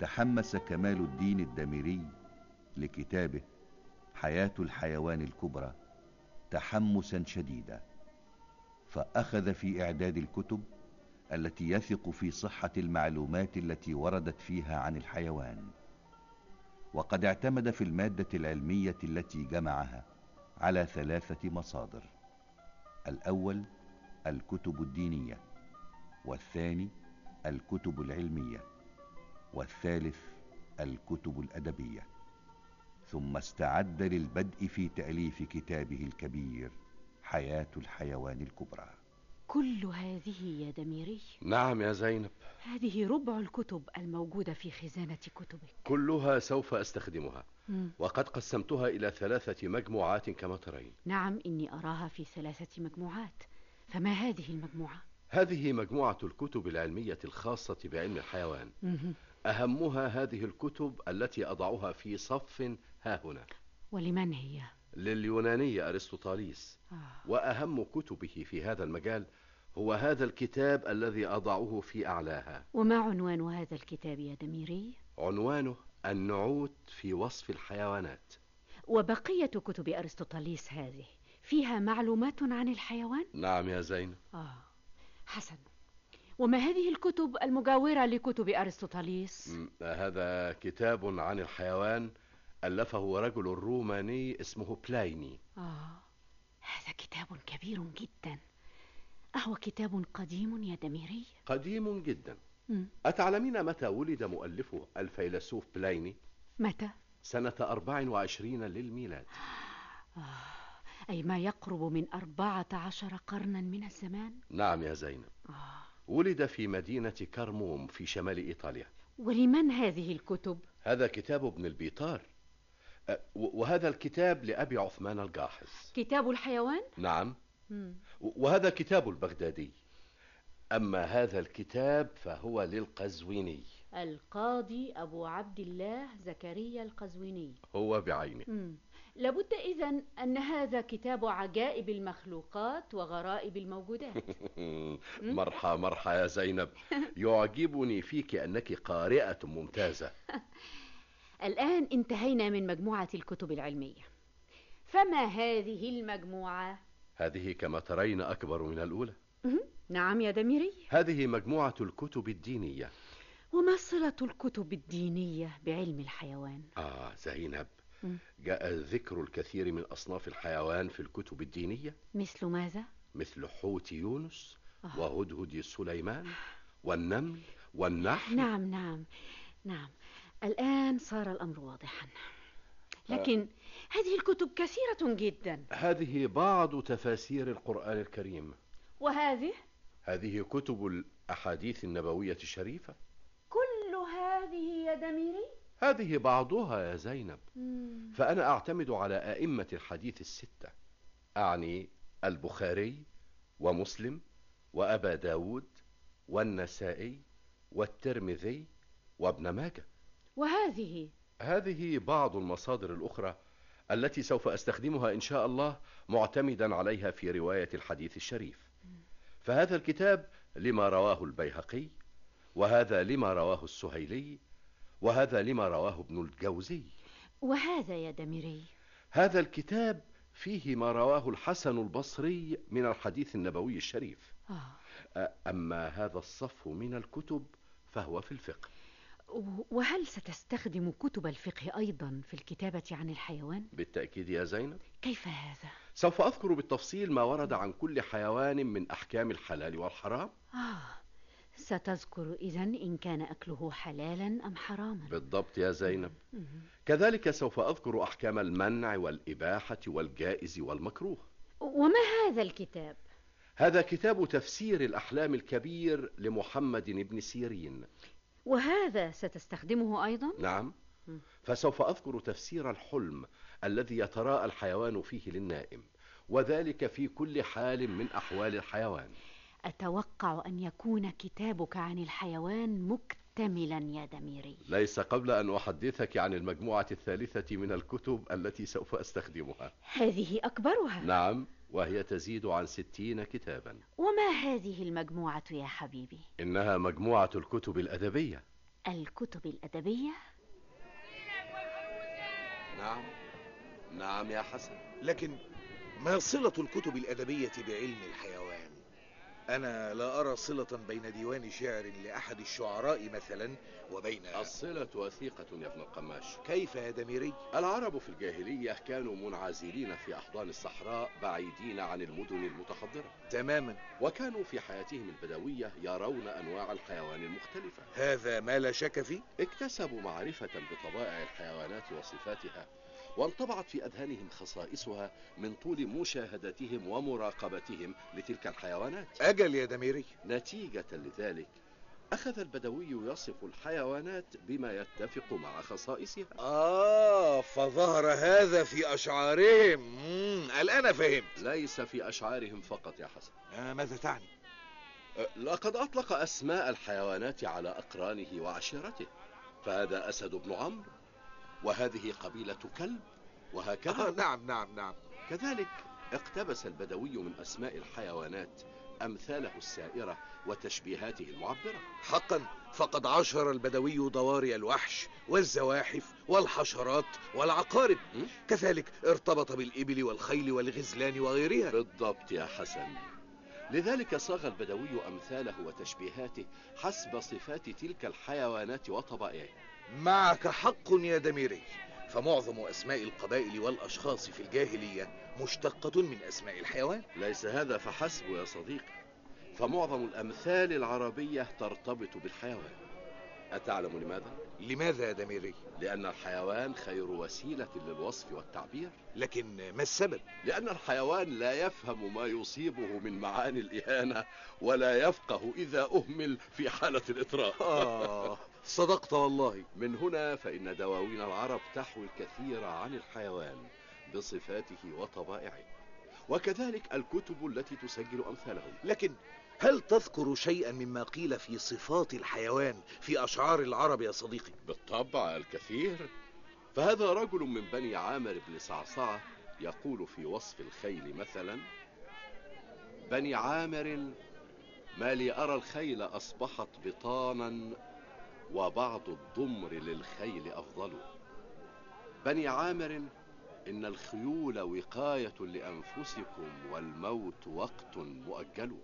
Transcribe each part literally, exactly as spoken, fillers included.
تحمس كمال الدين الدميري لكتابه حياة الحيوان الكبرى تحمسا شديدا، فأخذ في إعداد الكتب التي يثق في صحة المعلومات التي وردت فيها عن الحيوان، وقد اعتمد في المادة العلمية التي جمعها على ثلاثة مصادر: الأول الكتب الدينية، والثاني الكتب العلمية، والثالث الكتب الأدبية. ثم استعد للبدء في تأليف كتابه الكبير حياة الحيوان الكبرى. كل هذه يا دميري؟ نعم يا زينب. هذه ربع الكتب الموجودة في خزانة كتبك. كلها سوف أستخدمها. مم. وقد قسمتها إلى ثلاثة مجموعات كما ترين. نعم، إني أراها في ثلاثة مجموعات. فما هذه المجموعة؟ هذه مجموعة الكتب العلمية الخاصة بعلم الحيوان. مم. أهمها هذه الكتب التي أضعها في صف ها هنا. ولمن هي؟ لليوناني أرسطوطاليس. آه. وأهم كتبه في هذا المجال هو هذا الكتاب الذي أضعه في أعلاها. وما عنوان هذا الكتاب يا دميري؟ عنوانه النعوت في وصف الحيوانات. وبقية كتب أرسطوطاليس هذه فيها معلومات عن الحيوان؟ نعم يا زينب. آه حسن. وما هذه الكتب المجاورة لكتب أرسطوطاليس؟ هذا كتاب عن الحيوان ألفه رجل روماني اسمه بلايني. آه هذا كتاب كبير جدا. أهو كتاب قديم يا دميري؟ قديم جدا. مم. أتعلمين متى ولد مؤلفه الفيلسوف بلايني؟ متى؟ سنة أربع وعشرين للميلاد. آه أي ما يقرب من أربعة عشر قرنا من الزمان. نعم يا زينب. آه. ولد في مدينة كرموم في شمال إيطاليا. ولمن هذه الكتب؟ هذا كتاب ابن البيطار. أه وهذا الكتاب لأبي عثمان الجاحظ. كتاب الحيوان؟ نعم. مم. وهذا كتاب البغدادي. أما هذا الكتاب فهو للقزويني. القاضي أبو عبد الله زكريا القزويني. هو بعينه. مم. لابد إذن أن هذا كتاب عجائب المخلوقات وغرائب الموجودات. مرحى مرحى يا زينب. يعجبني فيك أنك قارئة ممتازة. الآن انتهينا من مجموعة الكتب العلمية. فما هذه المجموعة؟ هذه كما ترين أكبر من الأولى. نعم يا دميري. هذه مجموعة الكتب الدينية. وما صلة الكتب الدينية بعلم الحيوان؟ آه زينب، جاء ذكر الكثير من أصناف الحيوان في الكتب الدينية. مثل ماذا؟ مثل حوت يونس آه. وهدهد سليمان والنمل والنحل. نعم نعم نعم الآن صار الأمر واضحا. لكن آه. هذه الكتب كثيرة جدا. هذه بعض تفاسير القرآن الكريم. وهذه؟ هذه كتب الأحاديث النبوية الشريفة. كل هذه يا دميري؟ هذه بعضها يا زينب. مم. فأنا أعتمد على أئمة الحديث الستة، أعني البخاري ومسلم وأبا داود والنسائي والترمذي وابن ماجه. وهذه؟ هذه بعض المصادر الأخرى التي سوف أستخدمها إن شاء الله معتمدا عليها في رواية الحديث الشريف. فهذا الكتاب لما رواه البيهقي، وهذا لما رواه السهيلي، وهذا لما رواه ابن الجوزي. وهذا يا دميري؟ هذا الكتاب فيه ما رواه الحسن البصري من الحديث النبوي الشريف. آه. أما هذا الصف من الكتب فهو في الفقه. وهل ستستخدم كتب الفقه أيضا في الكتابة عن الحيوان؟ بالتأكيد يا زينب. كيف هذا؟ سوف أذكر بالتفصيل ما ورد عن كل حيوان من أحكام الحلال والحرام. آه ستذكر إذن إن كان أكله حلالا أم حراما. بالضبط يا زينب. كذلك سوف أذكر أحكام المنع والإباحة والجائز والمكروه. وما هذا الكتاب؟ هذا كتاب تفسير الأحلام الكبير لمحمد بن سيرين. وهذا ستستخدمه أيضا؟ نعم. فسوف أذكر تفسير الحلم الذي يتراءى الحيوان فيه للنائم، وذلك في كل حال من أحوال الحيوان. أتوقع أن يكون كتابك عن الحيوان مكتملا يا دميري. ليس قبل أن أحدثك عن المجموعة الثالثة من الكتب التي سوف أستخدمها. هذه أكبرها؟ نعم، وهي تزيد عن ستين كتابا. وما هذه المجموعة يا حبيبي؟ إنها مجموعة الكتب الأدبية. الكتب الأدبية؟ نعم نعم يا حسن. لكن ما صلة الكتب الأدبية بعلم الحيوان؟ أنا لا أرى صلة بين ديوان شعر لأحد الشعراء مثلا وبين... الصلة وثيقة يا ابن القماش. كيف يا دميري؟ العرب في الجاهلية كانوا منعزلين في أحضان الصحراء بعيدين عن المدن المتحضرة تماما. وكانوا في حياتهم البدوية يرون أنواع الحيوان المختلفة. هذا ما لا شك فيه. اكتسبوا معرفة بطبائع الحيوانات وصفاتها، وانطبعت في أذهانهم خصائصها من طول مشاهدتهم ومراقبتهم لتلك الحيوانات. أجل يا دميري. نتيجة لذلك أخذ البدوي يصف الحيوانات بما يتفق مع خصائصها. آه فظهر هذا في أشعارهم. مم. الآن فهمت. ليس في أشعارهم فقط يا حسن. آه ماذا تعني؟ أه، لقد أطلق أسماء الحيوانات على أقرانه وعشيرته، فهذا أسد بن عمرو، وهذه قبيلة كلب، وهكذا. آه نعم نعم نعم. كذلك اقتبس البدوي من أسماء الحيوانات أمثاله السائرة وتشبيهاته المعبرة. حقا فقد عشر البدوي ضواري الوحش والزواحف والحشرات والعقارب. م? كذلك ارتبط بالإبل والخيل والغزلان وغيرها. بالضبط يا حسن. لذلك صاغ البدوي أمثاله وتشبيهاته حسب صفات تلك الحيوانات وطبائعها. معك حق يا دميري، فمعظم أسماء القبائل والأشخاص في الجاهلية مشتقة من أسماء الحيوان. ليس هذا فحسب يا صديقي، فمعظم الأمثال العربية ترتبط بالحيوان. أتعلم لماذا؟ لماذا يا دميري؟ لأن الحيوان خير وسيلة للوصف والتعبير. لكن ما السبب؟ لأن الحيوان لا يفهم ما يصيبه من معاني الإهانة، ولا يفقه إذا أهمل في حالة الإطراء. آه صدقت والله. من هنا فإن دواوين العرب تحوي الكثير عن الحيوان بصفاته وطبائعه، وكذلك الكتب التي تسجل أمثاله. لكن هل تذكر شيئا مما قيل في صفات الحيوان في أشعار العرب يا صديقي؟ بالطبع الكثير. فهذا رجل من بني عامر بن صعصعة يقول في وصف الخيل مثلا: بني عامر ما لي أرى الخيل أصبحت بطانا، وبعض الضمر للخيل أفضل. بني عامر إن الخيول وقاية لأنفسكم، والموت وقت مؤجل.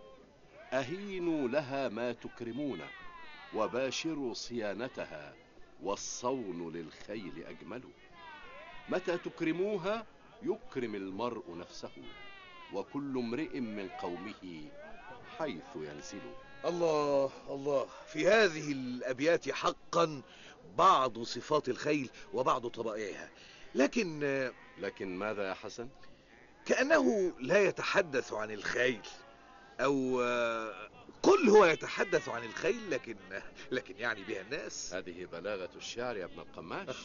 أهينوا لها ما تكرمون، وباشروا صيانتها، والصون للخيل أجمل. متى تكرموها يكرم المرء نفسه، وكل امرئ من قومه حيث ينزل. الله الله، في هذه الأبيات حقا بعض صفات الخيل وبعض طبائعها. لكن لكن ماذا يا حسن؟ كأنه لا يتحدث عن الخيل، أو قل هو يتحدث عن الخيل لكن لكن يعني بها الناس. هذه بلاغة الشعر يا ابن القماش.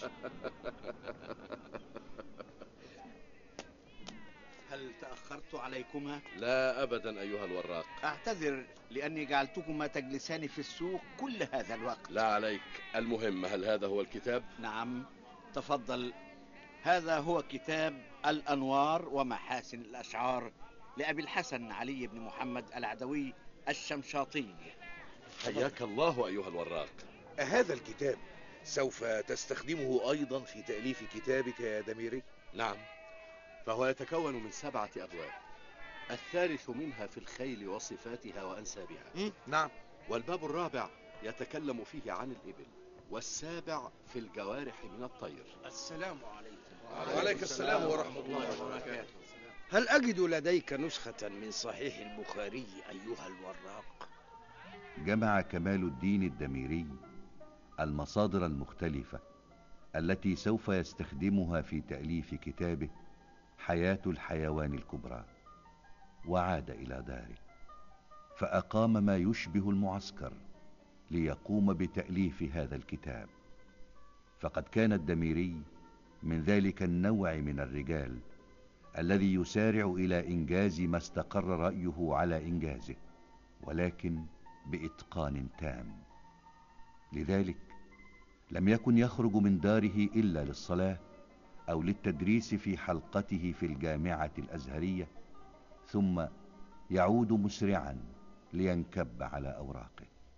هل تأخرت عليكما؟ لا أبدا أيها الوراق. أعتذر لأني جعلتكما تجلسان في السوق كل هذا الوقت. لا عليك. المهم، هل هذا هو الكتاب؟ نعم تفضل. هذا هو كتاب الأنوار ومحاسن الأشعار لأبي الحسن علي بن محمد العدوي الشمشاطي. حياك الله أيها الوراق. هذا الكتاب سوف تستخدمه أيضا في تأليف كتابك يا دميري؟ نعم، فهو يتكون من سبعة أبواب، الثالث منها في الخيل وصفاتها وأنسابها. م? نعم. والباب الرابع يتكلم فيه عن الإبل، والسابع في الجوارح من الطير. السلام عليكم. وعليك السلام ورحمة الله وبركاته. هل أجد لديك نسخة من صحيح البخاري أيها الوراق؟ جمع كمال الدين الدميري المصادر المختلفة التي سوف يستخدمها في تأليف كتابه حياة الحيوان الكبرى، وعاد إلى داره، فأقام ما يشبه المعسكر ليقوم بتأليف هذا الكتاب. فقد كان الدميري من ذلك النوع من الرجال الذي يسارع إلى إنجاز ما استقر رأيه على إنجازه، ولكن بإتقان تام. لذلك لم يكن يخرج من داره إلا للصلاة أو للتدريس في حلقته في الجامعة الأزهرية، ثم يعود مسرعا لينكب على أوراقه.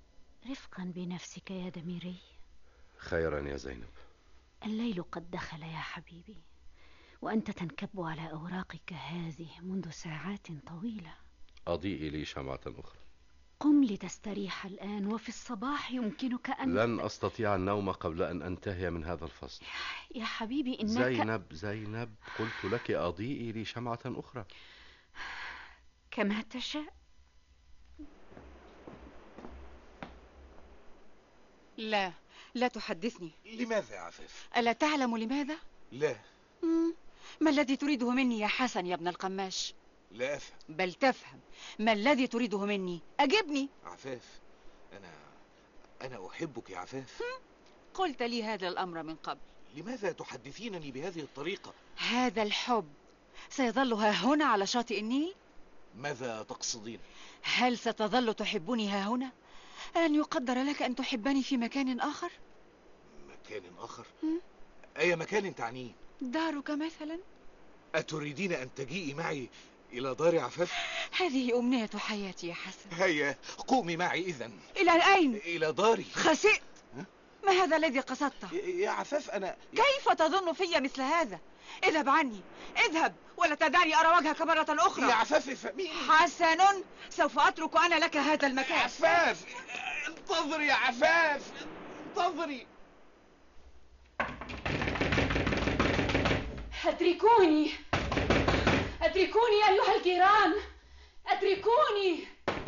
رفقا بنفسك يا دميري. خيرا يا زينب. الليل قد دخل يا حبيبي، وأنت تنكب على أوراقك هذه منذ ساعات طويلة. أضيئي لي شمعة أخرى. قم لتستريح الآن، وفي الصباح يمكنك أن... لن أستطيع النوم قبل أن أنتهي من هذا الفصل. يا حبيبي إنك... زينب زينب، قلت لك أضيئي لي شمعة أخرى. كما تشاء. لا لا تحدثني. لماذا يا عفاف؟ ألا تعلم لماذا؟ لا. مم. ما الذي تريده مني يا حسن يا ابن القماش؟ لا أفهم. بل تفهم. ما الذي تريده مني؟ أجبني. عفاف، أنا أنا أحبك يا عفاف. قلت لي هذا الأمر من قبل. لماذا تحدثينني بهذه الطريقة؟ هذا الحب سيظل ها هنا على شاطئ النيل؟ ماذا تقصدين؟ هل ستظل تحبني ها هنا؟ ألن يقدر لك أن تحبني في مكان آخر؟ مكان آخر؟ م? أي مكان تعنيه؟ دارك مثلا. أتريدين أن تجيئي معي إلى دار عفاف؟ هذه أمنية حياتي يا حسن. هيا قومي معي إذن. إلى أين؟ إلى داري. خسئت. ما هذا الذي قصدته؟ يا عفاف أنا... كيف تظن في مثل هذا؟ اذهب عني، اذهب ولا تدعني أرى وجهك مرة أخرى. يا عفاف افهميني. حسن، سوف أترك أنا لك هذا المكان. عفاف انتظري يا عفاف، انتظري. اتركوني اتركوني أيها الجيران، اتركوني.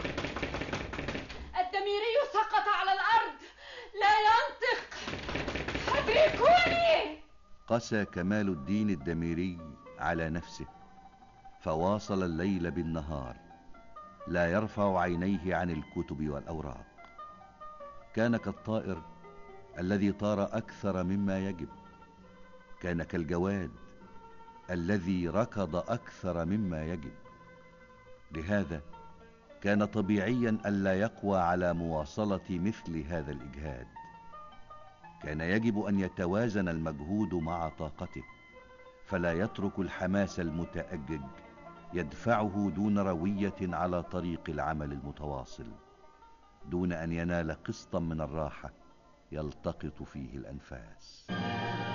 الدميري سقط على الأرض، لا ينطق. اتركوني. قسى كمال الدين الدميري على نفسه، فواصل الليل بالنهار، لا يرفع عينيه عن الكتب والأوراق. كان كالطائر الذي طار أكثر مما يجب، كان كالجواد الذي ركض أكثر مما يجب. لهذا كان طبيعيا ألا يقوى على مواصلة مثل هذا الإجهاد. كان يجب أن يتوازن المجهود مع طاقته، فلا يترك الحماس المتأجج يدفعه دون روية على طريق العمل المتواصل، دون أن ينال قسطا من الراحة يلتقط فيه الأنفاس.